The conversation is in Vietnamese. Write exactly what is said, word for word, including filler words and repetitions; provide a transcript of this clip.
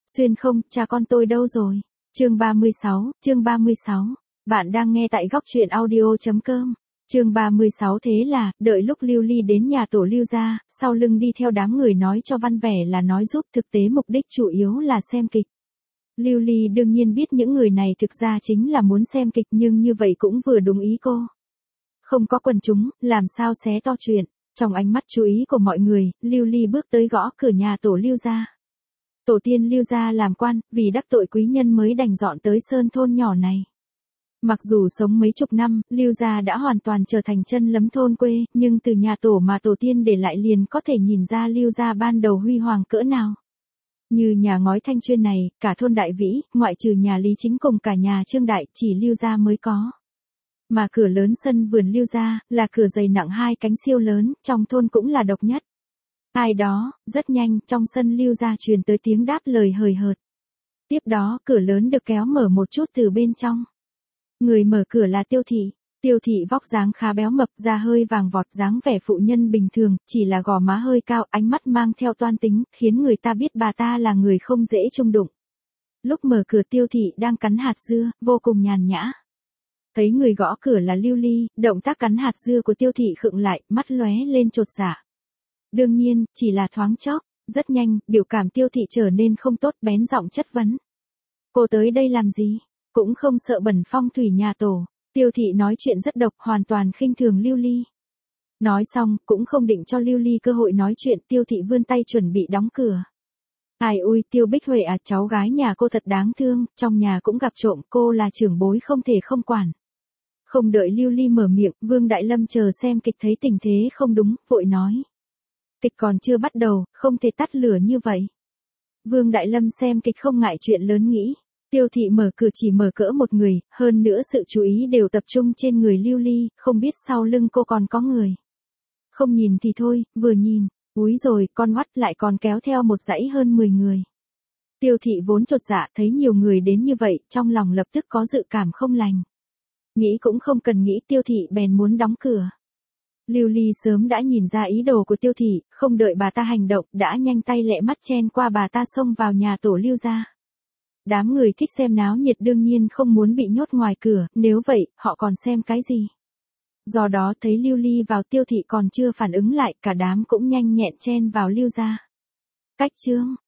Xuyên không, cha con tôi đâu rồi? Chương ba mươi sáu, chương ba mươi sáu. Bạn đang nghe tại góc truyện audio chấm com. Chương ba mươi sáu thế là, đợi lúc Lưu Ly đến nhà tổ Lưu gia, sau lưng đi theo đám người nói cho văn vẻ là nói giúp, thực tế mục đích chủ yếu là xem kịch. Lưu Ly đương nhiên biết những người này thực ra chính là muốn xem kịch, nhưng như vậy cũng vừa đúng ý cô. Không có quần chúng, làm sao xé to chuyện. Trong ánh mắt chú ý của mọi người, Lưu Ly bước tới gõ cửa nhà tổ Lưu gia. Tổ tiên Lưu gia làm quan, vì đắc tội quý nhân mới đành dọn tới sơn thôn nhỏ này. Mặc dù sống mấy chục năm, Lưu gia đã hoàn toàn trở thành chân lấm thôn quê, nhưng từ nhà tổ mà tổ tiên để lại liền có thể nhìn ra Lưu gia ban đầu huy hoàng cỡ nào. Như nhà ngói Thanh Chuyên này, cả thôn Đại Vĩ, ngoại trừ nhà Lý Chính cùng cả nhà Trương Đại, chỉ Lưu gia mới có. Mà cửa lớn sân vườn Lưu gia, là cửa dày nặng hai cánh siêu lớn, trong thôn cũng là độc nhất. Ai đó, rất nhanh, trong sân Lưu gia truyền tới tiếng đáp lời hời hợt. Tiếp đó, cửa lớn được kéo mở một chút từ bên trong. Người mở cửa là Tiêu Thị. Tiêu Thị vóc dáng khá béo mập, da hơi vàng vọt, dáng vẻ phụ nhân bình thường, chỉ là gò má hơi cao, ánh mắt mang theo toan tính, khiến người ta biết bà ta là người không dễ chung đụng. Lúc mở cửa Tiêu Thị đang cắn hạt dưa, vô cùng nhàn nhã. Thấy người gõ cửa là Lưu Ly, động tác cắn hạt dưa của Tiêu Thị khựng lại, mắt lóe lên chột dạ. Đương nhiên, chỉ là thoáng chốc, rất nhanh, biểu cảm Tiêu Thị trở nên không tốt, bén giọng chất vấn. Cô tới đây làm gì? Cũng không sợ bẩn phong thủy nhà tổ. Tiêu Thị nói chuyện rất độc, hoàn toàn khinh thường Lưu Ly. Nói xong, cũng không định cho Lưu Ly cơ hội nói chuyện, Tiêu Thị vươn tay chuẩn bị đóng cửa. Ai ui, Tiêu Bích Huệ à, cháu gái nhà cô thật đáng thương, trong nhà cũng gặp trộm, cô là trưởng bối không thể không quản. Không đợi Lưu Ly mở miệng, Vương Đại Lâm chờ xem kịch thấy tình thế không đúng, vội nói. Kịch còn chưa bắt đầu, không thể tắt lửa như vậy. Vương Đại Lâm xem kịch không ngại chuyện lớn nghĩ. Tiêu Thị mở cửa chỉ mở cỡ một người, hơn nữa sự chú ý đều tập trung trên người Lưu Ly, không biết sau lưng cô còn có người. Không nhìn thì thôi, vừa nhìn, úi rồi, con mắt lại còn kéo theo một dãy hơn mười người. Tiêu Thị vốn chột dạ thấy nhiều người đến như vậy, trong lòng lập tức có dự cảm không lành. Nghĩ cũng không cần nghĩ, Tiêu Thị bèn muốn đóng cửa. Lưu Ly sớm đã nhìn ra ý đồ của Tiêu Thị, không đợi bà ta hành động, đã nhanh tay lẹ mắt chen qua bà ta xông vào nhà tổ Lưu gia. Đám người thích xem náo nhiệt đương nhiên không muốn bị nhốt ngoài cửa, nếu vậy, họ còn xem cái gì? Do đó thấy Lưu Ly vào, Tiêu Thị còn chưa phản ứng lại, cả đám cũng nhanh nhẹn chen vào Lưu gia. Cách chương,